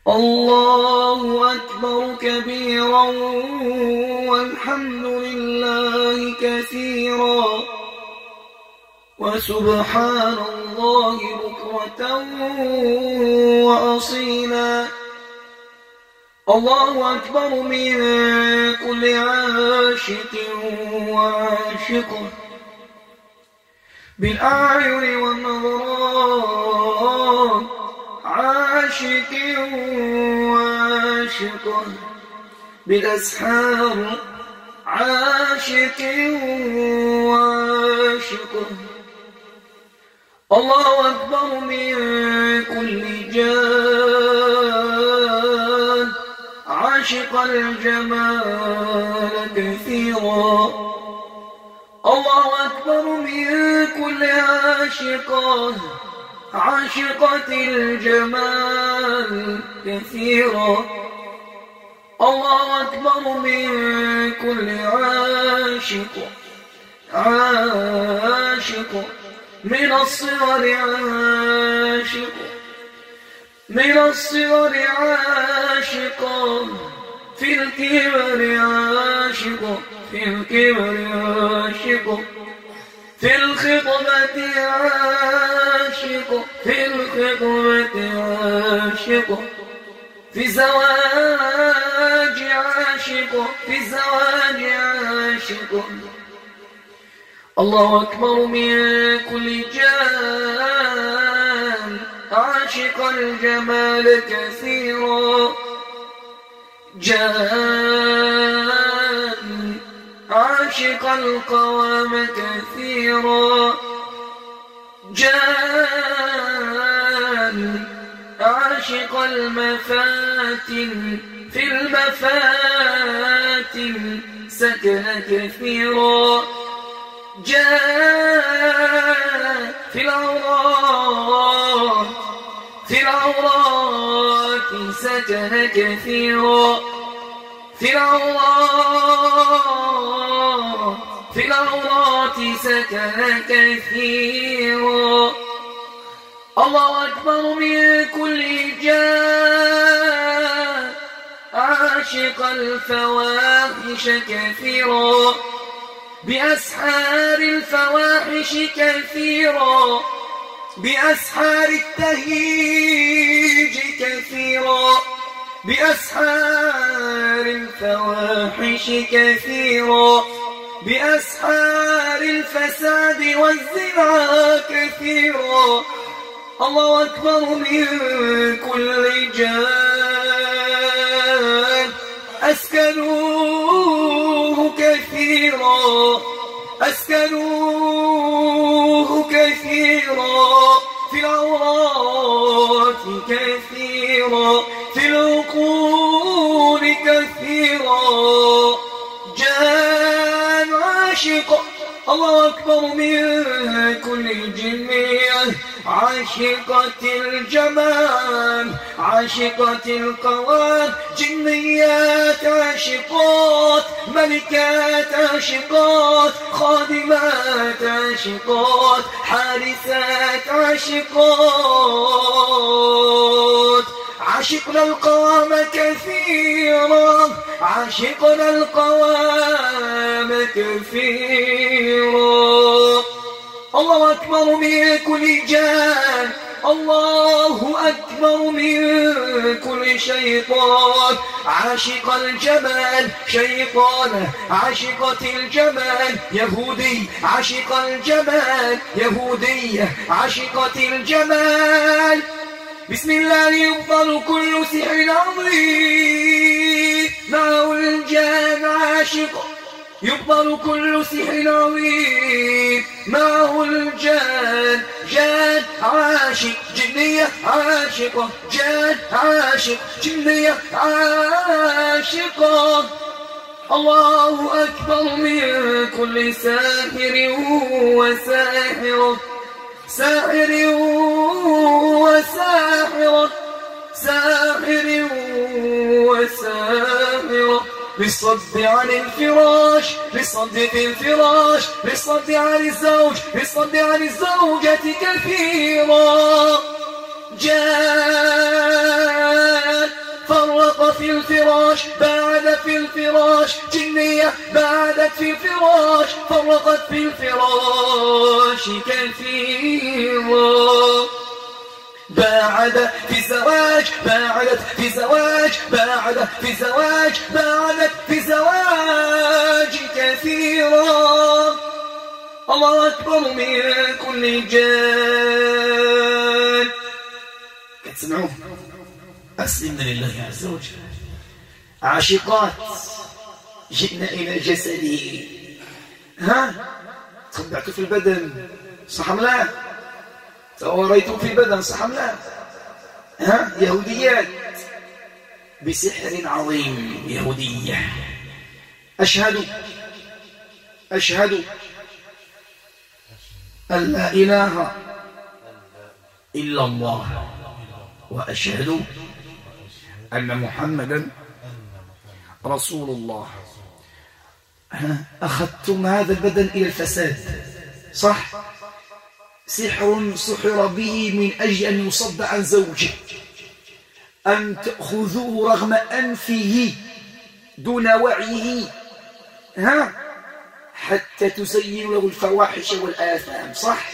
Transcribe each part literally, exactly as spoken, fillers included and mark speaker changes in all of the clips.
Speaker 1: الله أكبر كبيرا والحمد لله كثيرا وسبحان الله بكرة وأصيلا. الله أكبر من كل عاشق وعاشقه بالأعين والنظرات، عاشق وعاشقه بالأسحار، عاشق وعاشقه. الله أكبر من كل جاد، عاشق الجمال كثيرا. الله أكبر من كل عاشقة، عاشقة الجمال كثيرا. الله أكبر من كل عاشق، عاشق من الصغر، عاشق من الصغر، عاشق في الكبر، عاشق في الكبر، عاشق في الخطبة، عاشق في الخطبة، عاشق في زواج، عاشق في زواج، عاشق. الله أكبر من كل جان، عاشق الجمال كثيرا. جان عاشق القوام كثيرا. جان عاشق المفاتن، في المفاتن سكن كثيرا. جاء في العورات، في العورات سكن كثيرا. في العورات، في العورات سكن كثيرا. الله أكبر من كل جان، عاشق الفواحش كثيرا. بأسحار الفواحش كثيرا، بأسحار التهيج كثيرا. بأسحار الفواحش كثيرا، بأسحار الفساد والزنا كثيرا. الله أكبر من كل جان، أسكنوه كثيرا، أسكنوه كثيرا. في العورات كثيرا، في العقول كثيرا. جان عاشق. الله أكبر من كل جنية، عاشقة الجمال، عاشقة القوام. جنيات عاشقات، ملكات عاشقات، خادمات عاشقات، حارسات عاشقات. عاشقنا القوام كثيرا، عاشقنا القوام كثيرا. الله أكبر من كل جان، الله أكبر من كل شيطان. عاشق الجمال شيطان، عاشقة الجمال يهودي، عاشق الجمال يهودي، عاشقة الجمال. بسم الله يبطل كل سحر عظيم، معه الجان عاشق. يبطل كل سحر عظيم، معه الجان. جان عاشق، جنية عاشقة. جان عاشق، جنية عاشقة. الله أكبر من كل ساحر وساحرة، ساحر وساحرة، ساحر وساحرة. للصد عن الفراش، للصد في الفراش، للصد عن الزوج، للصد عن الزوجة كثيرا. جاء في الفراش، جنية بعدت في الفراش، فرقت في الفراش كثيرا. باعد في الزواج، باعدت في زواج، باعد في زواج، باعدت في زواج كثيرا. الله أكبر من كل جان. كتسمعوا؟ أسلمنا لله عز وجل. عاشقات جئنا إلى جسده، ها تخبعتوا في البدن صح أم لا؟ توريتوا في البدن صح أم لا؟ ها يهوديات بسحر عظيم. يهودية. أشهد أشهد أن لا إله إلا الله وأشهد أن محمدا رسول الله. أخذتم هذا البدن إلى الفساد صح؟ سحر سحر به من أجل أن يصد عن زوجه، أن تأخذوه رغم أنفه دون وعيه، ها حتى تزين له الفواحش والآثام صح؟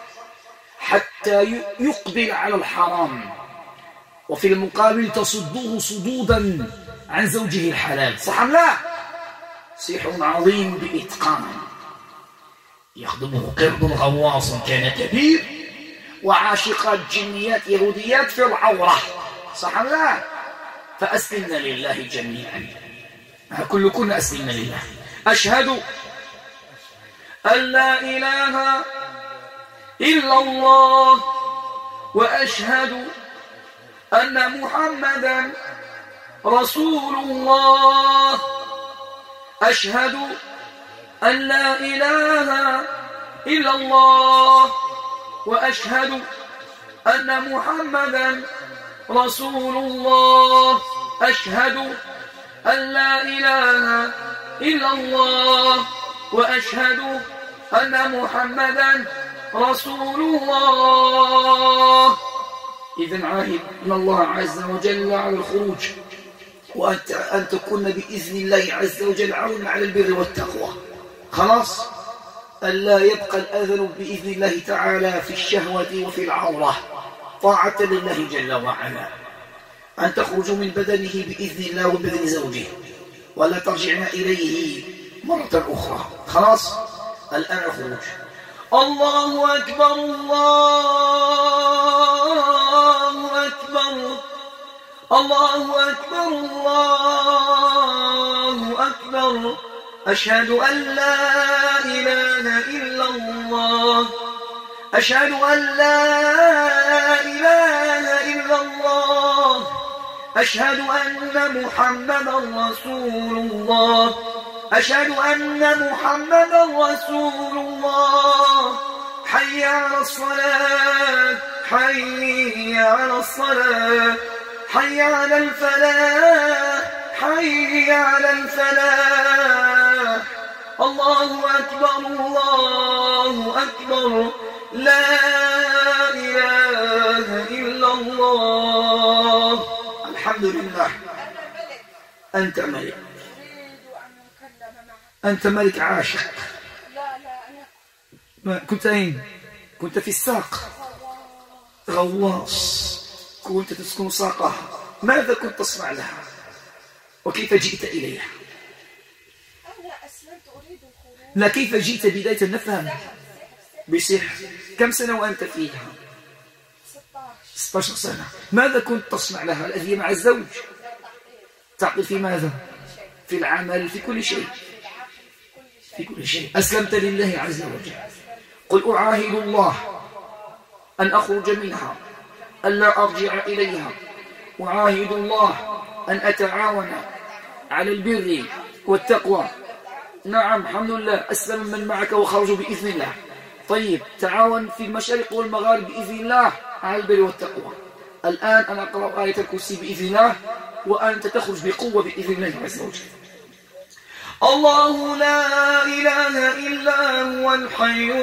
Speaker 1: حتى يقبل على الحرام، وفي المقابل تصدوه صدودا عن زوجه الحلال صح أم لا؟ سحر عظيم بإتقان يخدمه قرد غواص كان كبير وعاشقات جنيات يهوديات في العورة صح أم لا؟ فأسلمنا لله جميعا، كلكم أسلمنا لله. أشهد أن لا إله إلا الله وأشهد أن محمدا رسول الله. أشهد أن لا إله إلا الله وأشهد أن محمدا رسول الله. أشهد أن لا إله إلا الله وأشهد أن محمدا رسول الله. إذن عاهد من الله عز وجل على الخروج، وأن تكون بإذن الله عز وجل عون على البر والتقوى. خلاص ألا يبقى الأذن بإذن الله تعالى في الشهوة وفي العورة، طاعة لله جل وعلا. أن تخرجوا من بدنه بإذن الله وبإذن زوجه، ولا ترجعنا إليه مرة أخرى. خلاص الآن الخروج. الله أكبر الله أكبر الله أكبر الله أكبر. أشهد أن لا إله إلا الله. أشهد أن لا إله إلا الله. أشهد أن محمدا رسول الله. أشهد أن محمدا رسول الله. حي على الصلاة حي على الصلاة حي على الفلاح حي على الفلاح. الله أكبر الله أكبر. لا إله إلا الله. الحمد لله. أنت ملك، أنت ملك عاشق.
Speaker 2: لا لا أنا
Speaker 1: ما كنت أين؟ كنت في الساق غواص، كنت تسكن ساقها. ماذا كنت تصنع لها وكيف جئت إليها؟
Speaker 2: أنا أسلمت أريد الخروج.
Speaker 1: لا كيف جئت بداية نفهم؟ بسحر. كم سنة وأنت فيها؟ ستة عشر سنة. ماذا كنت تصنع لها الذي مع الزوج؟ تعقل في ماذا؟ في العمل، في كل شيء، في كل شيء. أسلمت لله عز وجل. قل أعاهد الله أن أخرج منها، أن لا أرجع إليها. أعاهد الله أن أتعاون على البر والتقوى. نعم الحمد لله. أسلم من معك وخرجوا بإذن الله. طيب تعاون في المشارق والمغارب بإذن الله على البر والتقوى. الآن أنا أقرأ آية الكرسي بإذن الله وأنت تخرج بقوة بإذن الله عز وجل. الله لا إله إلا هو الحي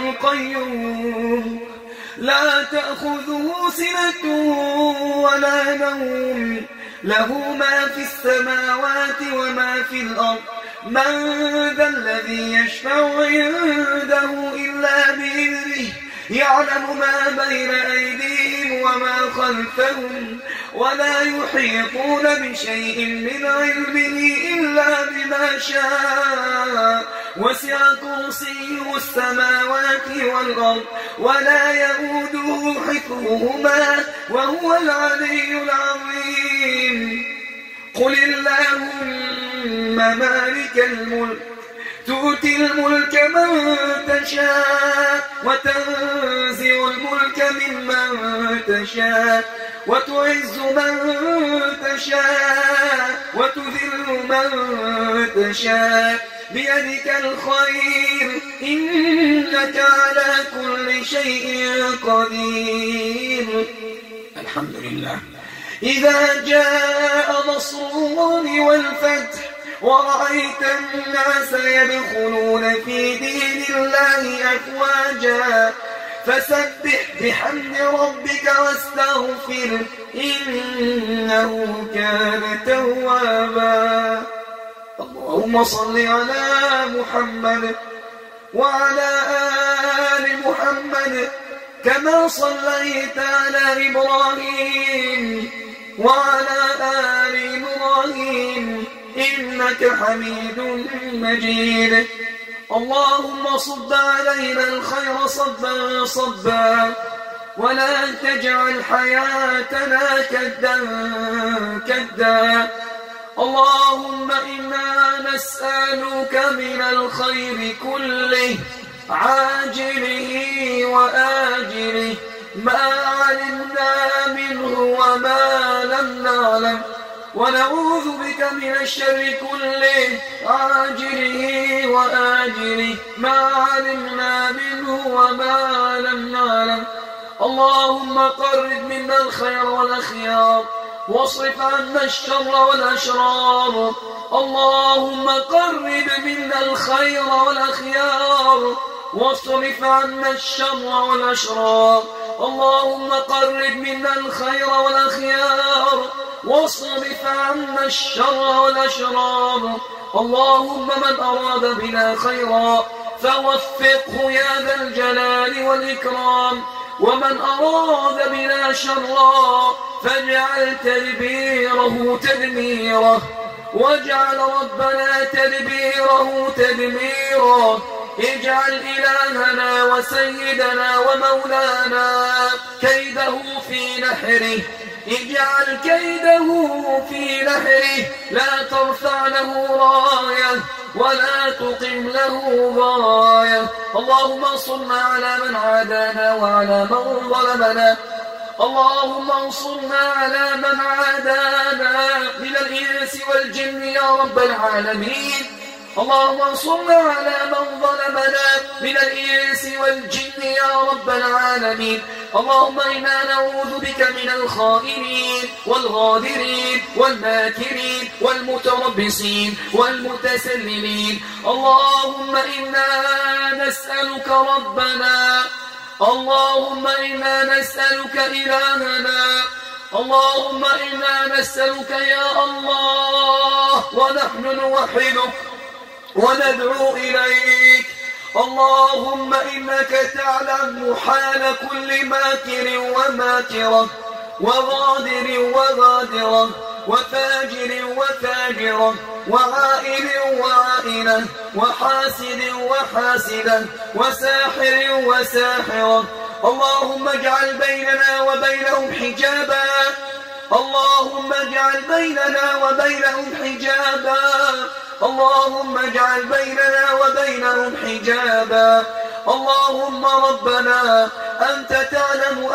Speaker 1: القيوم لا تأخذه سنة ولا نوم له ما في السماوات وما في الأرض من ذا الذي يشفع عنده إلا بإذنه يعلم ما بين أيديهم وما خلفهم ولا يحيطون بشيء من علمه إلا بما شاء وسع كرسيه السماوات والأرض ولا يئوده حفظهما وهو العلي العظيم قل اللهم مالك الملك تؤتي الملك من تشاء وتنزع الملك ممن تشاء وتعز من تشاء وتذل من تشاء بيدك الخير إنك على كل شيء قدير. الحمد لله. إذا جاء نصر الله والفتح ورأيت الناس يدخلون في دين الله أفواجا فسبح بحمد ربك واستغفر إنه كان توابا. اللهم صل على محمد وعلى آل محمد كما صليت على إبراهيم وعلى آل إبراهيم إنك حميد مجيد. اللهم صب علينا الخير صبا صبا ولا تجعل حياتنا كدا كدا. اللهم إنا نسألك من الخير كله عاجله وآجله ما علمنا منه وما لم نعلم ونعوذ بك من الشر كله عاجله وآجله ما علمنا منه وما لم نعلم. اللهم قرب منا الخير والأخيار واصرف عنا الشر والأشرار. اللهم قرب منا الخير والأخيار واصرف عنا الشر والأشرار. اللهم قرب منا الخير والأخيار واصرف عنا الشر والأشرار. اللهم من أراد بنا خيرا فوفقه يا ذا الجلال والإكرام ومن أراد بنا شرا فاجعل تدبيره تدميره واجعل ربنا تدبيره تدميرا. اجعل إلهنا وسيدنا ومولانا كيده في نحره اجعل كيده في نحره لا ترفع له راية ولا تقم له غاية. اللهم انصرنا على من عادانا وعلى من ظلمنا. اللهم انصرنا على من عادانا من الإنس والجن يا رب العالمين. اللهم انصرنا على من ظلمنا من الإنس والجن يا رب العالمين. اللهم إنا نعوذ بك من الخائنين والغادرين والماكرين والمتربصين والمتسللين. اللهم إنا نسألك ربنا اللهم إنا نسألك إلهنا اللهم إنا نسألك يا الله ونحن نوحدك وندعو إليك. اللهم إنك تعلم حال كل ماكر وماكرة وغادر وغادرة وفاجر وفاجرة وعائل وعائلة وحاسد وحاسدة وساحر وساحرة. اللهم اجعل بيننا وبينهم حجابا اللهم اجعل بيننا وبينهم حجابا اللهم اجعل بيننا وبينهم حجابا. اللهم ربنا أنت تعلم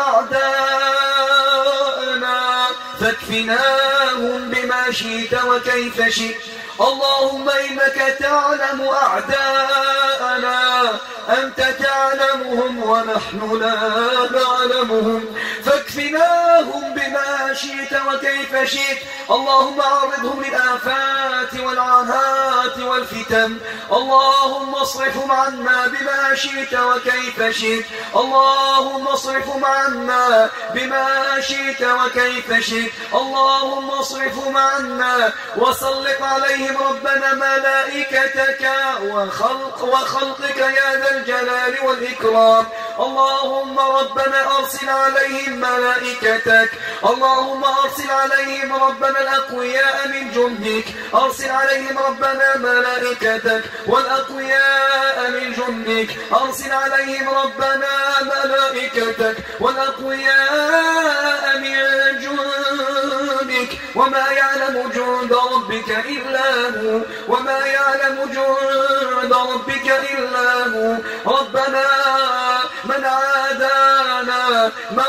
Speaker 1: أعداءنا فاكفناهم بما شئت وكيف شئت. اللهم إنك تعلم أعداءنا أنت تعلمهم ونحن لا نعلمهم فاكفناهم بما شئت وكيف شئت. اللهم عرضهم للآفات والعاهات والفتن. اللهم اصرفهم عنا بما شئت وكيف شئت. اللهم اصرفهم عنا بما شئت وكيف شئت. اللهم اصرفهم عنا وسلط عليهم ربنا ملائكتك وخلق وخلقك يا ذا الجلال والإكرام. اللهم ربنا أرسل عليهم ملائكتك. اللهم أرسل عليهم ربنا الأقوياء من جندك. أرسل عليهم ربنا ملائكتك والأقوياء من جندك. أرسل عليهم ربنا ملائكتك والأقوياء من جندك. وما يعلم جند ربك إلا هو. وما يعلم جند ربك إلا هو. ربنا من عادانا من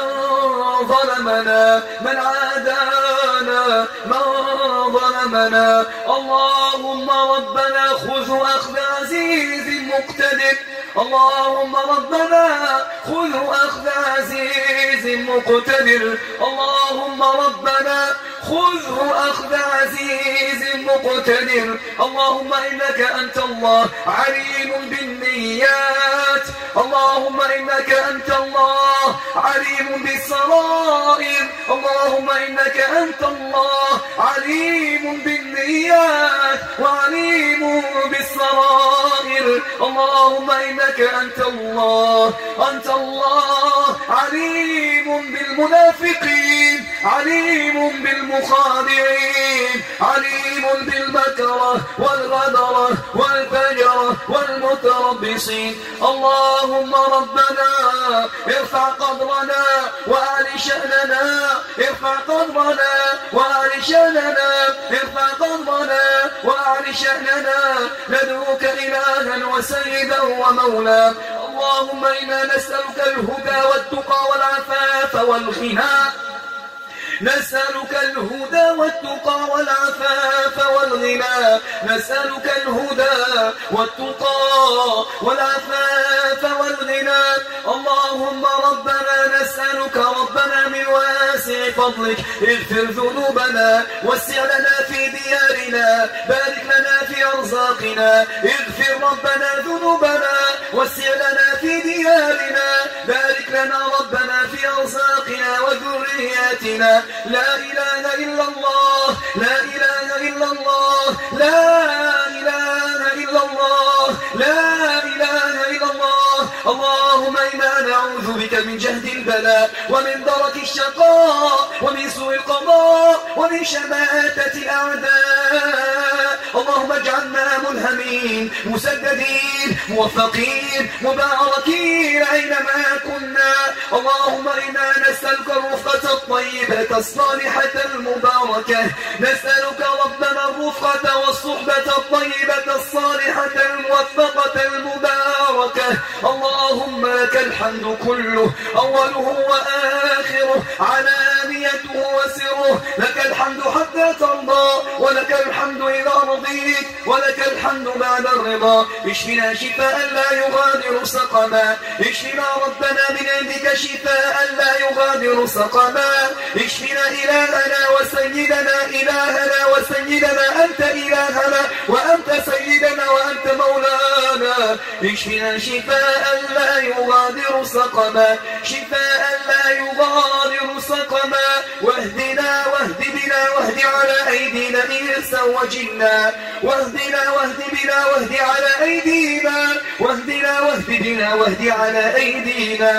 Speaker 1: ظلمنا من عادانا من ظلمنا. اللهم ربنا خذ أخذ عزيز مقتدر. اللهم ربنا خذ أخذ عزيز مقتدر. اللهم ربنا خذ أخذ عزيز مقتدر. اللهم إنك أنت الله عليم بالنيات. اللهم إنك أنت الله عليم بالسرائر. اللهم إنك أنت الله عليم بالنيات وعليم بالسرائر. اللهم إنك أنت الله أنت الله عليم بالمنافقين عليم بالمخادعين عليم بالمكره والغدره والفجره والمتربصين. اللهم ربنا ارفع قدرنا وأعل شأننا. ارفع قدرنا وأعل شأننا. ارفع قدرنا وأعل شأننا. ندعوك إلها وسيدا ومولا. اللهم إنا نسألك الهدى والتقى والعفاف والغنى. نسألك الهدى والتقى والعفاف والغنى. نسألك الهدى والتقى والعفاف والغنى. اللهم ربنا نسألك ربنا من واسع فضلك اغفر ذنوبنا وسع لنا في ديارنا بارك لنا في أرزاقنا. اغفر ربنا ذنوبنا وسع لنا في ديارنا بارك لنا ربنا في أرزاقنا وذرياتنا. لا إله إلا الله لا إله إلا الله لا إله إلا الله لا إله إلا الله. اللهم إنا نعوذ بك من جهد البلاء ومن درك الشقاء ومن سوء القضاء ومن شماتة الأعداء. اللهم اجعلنا ملهمين مسددين موفقين مباركين أينما كنا. اللهم إنا نسألك الرفقة الطيبة الصالحة المباركة. نسألك ربنا الرفقة والصحبة الطيبة الصالحة الموفقة المباركة. اللهم لك الحمد كله أوله وآخره علانيته وسره. لك الحمد حتى ترضى ولك الحمد إذا رضيت ولك الحمد بعد الرضا. اشفنا شفاء لا يغادر سقما. اشفنا ربنا من عندك شفاء لا يغادر سقما. اشفنا إلهنا وسيدنا إلهنا وسيدنا أنت إلهنا وأنت سيدنا وأنت مولانا. اشفنا شفاء لا يغادر سقما. شفاء لا يغادر سقما. واهدنا واهد بنا واهد على أيدينا إنسا وجنا. واهدنا واهد بنا واهد على أيدينا. واهدنا واهد بنا واهد على أيدينا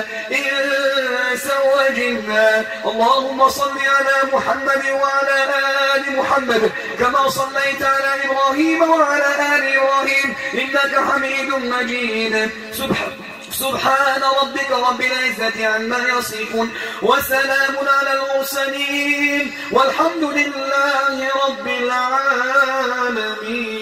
Speaker 1: إنسا وجنا. اللهم صل على محمد وعلى آل محمد كما صليت على إبراهيم وعلى آل إبراهيم إنك حميد مجيد. سبحان سبحان ربك رب العزة عما يصفون وسلام على المرسلين والحمد لله رب العالمين.